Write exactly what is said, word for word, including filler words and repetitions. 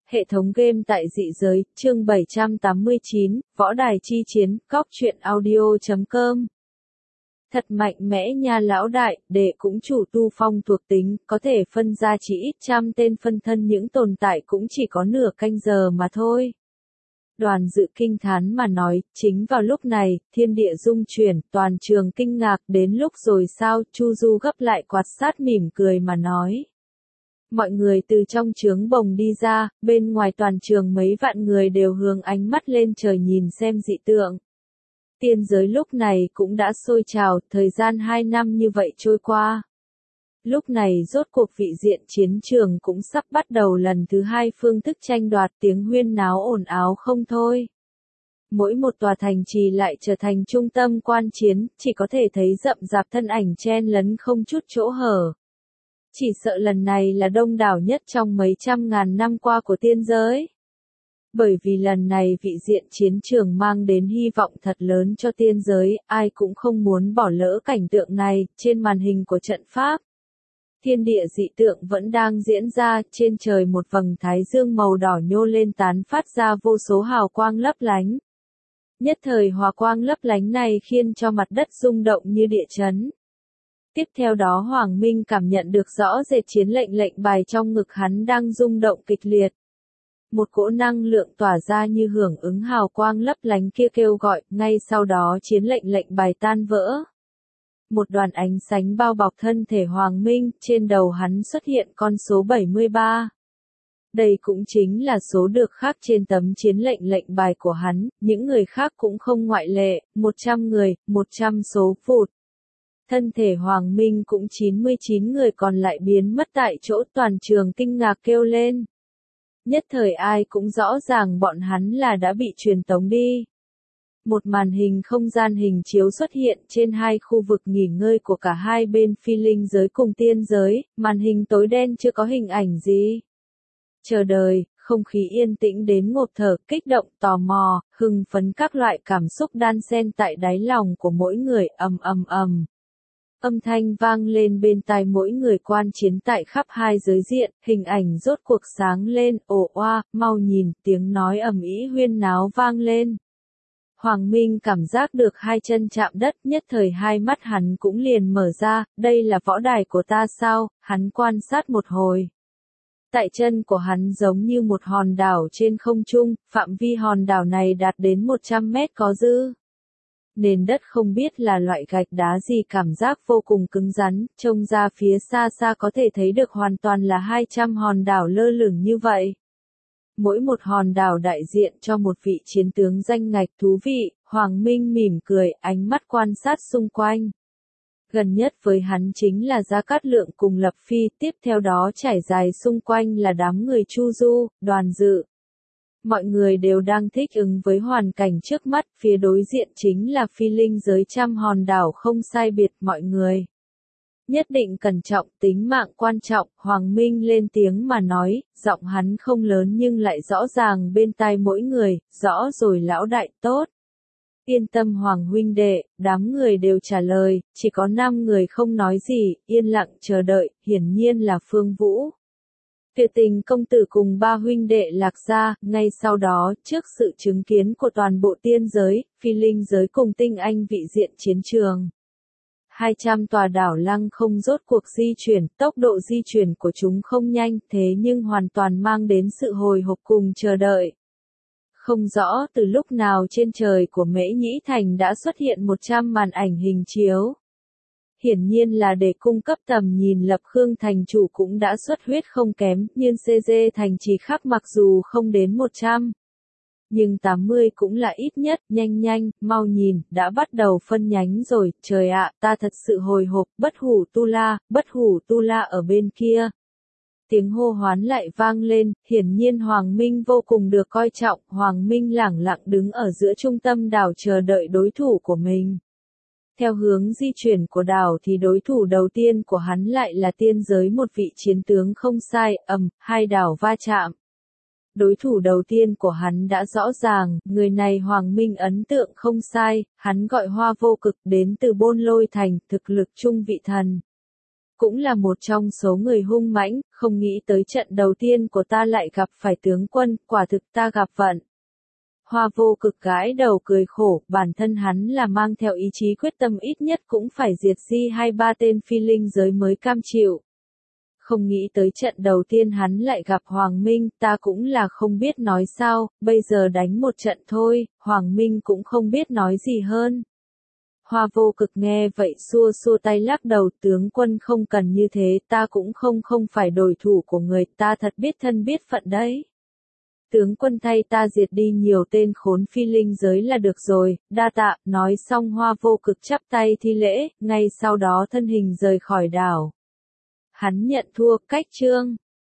Hệ thống game tại dị giới, chương bảy trăm tám mươi chín, Võ Đài Chi Chiến, Cóc Truyện Audio chấm com. Thật mạnh mẽ nha lão đại, đệ cũng chủ tu phong thuộc tính, có thể phân ra chỉ ít trăm tên phân thân những tồn tại cũng chỉ có nửa canh giờ mà thôi. Đoàn dự kinh thán mà nói, chính vào lúc này, thiên địa rung chuyển, toàn trường kinh ngạc, đến lúc rồi sao, Chu Du gấp lại quạt sát mỉm cười mà nói. Mọi người từ trong trướng bồng đi ra, bên ngoài toàn trường mấy vạn người đều hướng ánh mắt lên trời nhìn xem dị tượng. Tiên giới lúc này cũng đã sôi trào, thời gian hai năm như vậy trôi qua. Lúc này rốt cuộc vị diện chiến trường cũng sắp bắt đầu lần thứ hai phương thức tranh đoạt, tiếng huyên náo ồn ào không thôi. Mỗi một tòa thành trì lại trở thành trung tâm quan chiến, chỉ có thể thấy rậm rạp thân ảnh chen lấn không chút chỗ hở. Chỉ sợ lần này là đông đảo nhất trong mấy trăm ngàn năm qua của tiên giới. Bởi vì lần này vị diện chiến trường mang đến hy vọng thật lớn cho tiên giới, ai cũng không muốn bỏ lỡ cảnh tượng này. Trên màn hình của trận pháp, thiên địa dị tượng vẫn đang diễn ra, trên trời một vầng thái dương màu đỏ nhô lên tán phát ra vô số hào quang lấp lánh. Nhất thời hòa quang lấp lánh này khiến cho mặt đất rung động như địa chấn. Tiếp theo đó Hoàng Minh cảm nhận được rõ rệt chiến lệnh lệnh bài trong ngực hắn đang rung động kịch liệt. Một cỗ năng lượng tỏa ra như hưởng ứng hào quang lấp lánh kia kêu gọi, ngay sau đó chiến lệnh lệnh bài tan vỡ. Một đoàn ánh sáng bao bọc thân thể Hoàng Minh, trên đầu hắn xuất hiện con số bảy mươi ba. Đây cũng chính là số được khắc trên tấm chiến lệnh lệnh bài của hắn, những người khác cũng không ngoại lệ, một trăm người, một trăm số phụt. Thân thể Hoàng Minh cũng chín mươi chín người còn lại biến mất tại chỗ, toàn trường kinh ngạc kêu lên. Nhất thời ai cũng rõ ràng bọn hắn là đã bị truyền tống đi. Một màn hình không gian hình chiếu xuất hiện trên hai khu vực nghỉ ngơi của cả hai bên phi linh giới cùng tiên giới, màn hình tối đen chưa có hình ảnh gì. Chờ đợi, không khí yên tĩnh đến ngộp thở, kích động, tò mò, hưng phấn các loại cảm xúc đan xen tại đáy lòng của mỗi người, ầm ầm ầm. Âm thanh vang lên bên tai mỗi người quan chiến tại khắp hai giới diện, hình ảnh rốt cuộc sáng lên, ồ oa, mau nhìn, tiếng nói ầm ĩ huyên náo vang lên. Hoàng Minh cảm giác được hai chân chạm đất, nhất thời hai mắt hắn cũng liền mở ra, đây là võ đài của ta sao, hắn quan sát một hồi. Tại chân của hắn giống như một hòn đảo trên không trung, phạm vi hòn đảo này đạt đến một trăm mét có dư. Nền đất không biết là loại gạch đá gì, cảm giác vô cùng cứng rắn, trông ra phía xa xa có thể thấy được hoàn toàn là hai trăm hòn đảo lơ lửng như vậy. Mỗi một hòn đảo đại diện cho một vị chiến tướng danh ngạch thú vị, Hoàng Minh mỉm cười, ánh mắt quan sát xung quanh. Gần nhất với hắn chính là Gia Cát Lượng cùng Lập Phi, tiếp theo đó trải dài xung quanh là đám người Chu Du, Đoàn Dự. Mọi người đều đang thích ứng với hoàn cảnh trước mắt, phía đối diện chính là phi linh giới trăm hòn đảo không sai biệt mọi người. Nhất định cẩn trọng, tính mạng quan trọng, Hoàng Minh lên tiếng mà nói, giọng hắn không lớn nhưng lại rõ ràng bên tai mỗi người, rõ rồi lão đại, tốt. Yên tâm Hoàng huynh đệ, đám người đều trả lời, chỉ có năm người không nói gì, yên lặng chờ đợi, hiển nhiên là Phương Vũ. Tuyệt Tình công tử cùng ba huynh đệ lạc ra, ngay sau đó, trước sự chứng kiến của toàn bộ tiên giới, phi linh giới cùng tinh anh vị diện chiến trường. hai trăm tòa đảo lăng không rốt cuộc di chuyển, tốc độ di chuyển của chúng không nhanh, thế nhưng hoàn toàn mang đến sự hồi hộp cùng chờ đợi. Không rõ từ lúc nào trên trời của Mễ Nhĩ Thành đã xuất hiện một trăm màn ảnh hình chiếu. Hiển nhiên là để cung cấp tầm nhìn, Lập Khương thành chủ cũng đã xuất huyết không kém, nhưng xê giê thành trì khác mặc dù không đến một trăm. Nhưng tám mươi cũng là ít nhất, nhanh nhanh, mau nhìn, đã bắt đầu phân nhánh rồi, trời ạ, ta thật sự hồi hộp, bất hủ tu la, bất hủ tu la ở bên kia. Tiếng hô hoán lại vang lên, hiển nhiên Hoàng Minh vô cùng được coi trọng, Hoàng Minh lẳng lặng đứng ở giữa trung tâm đảo chờ đợi đối thủ của mình. Theo hướng di chuyển của đảo thì đối thủ đầu tiên của hắn lại là tiên giới, một vị chiến tướng không sai, ầm, hai đảo va chạm. Đối thủ đầu tiên của hắn đã rõ ràng, người này Hoàng Minh ấn tượng không sai, hắn gọi Hoa Vô Cực, đến từ Bôn Lôi Thành, thực lực trung vị thần. cũng là một trong số người hung mãnh, không nghĩ tới trận đầu tiên của ta lại gặp phải tướng quân, quả thực ta gặp vận. Hoa Vô Cực gãi đầu cười khổ, bản thân hắn là mang theo ý chí quyết tâm ít nhất cũng phải diệt di hai ba tên phi linh giới mới cam chịu. Không nghĩ tới trận đầu tiên hắn lại gặp Hoàng Minh, ta cũng là không biết nói sao, bây giờ đánh một trận thôi, Hoàng Minh cũng không biết nói gì hơn. Hoa Vô Cực nghe vậy xua xua tay lắc đầu, tướng quân không cần như thế, ta cũng không không phải đối thủ của người, ta thật biết thân biết phận đấy. Tướng quân thay ta diệt đi nhiều tên khốn phi linh giới là được rồi, đa tạ, nói xong Hoa Vô Cực chắp tay thi lễ, ngay sau đó thân hình rời khỏi đảo. Hắn nhận thua, cách chương.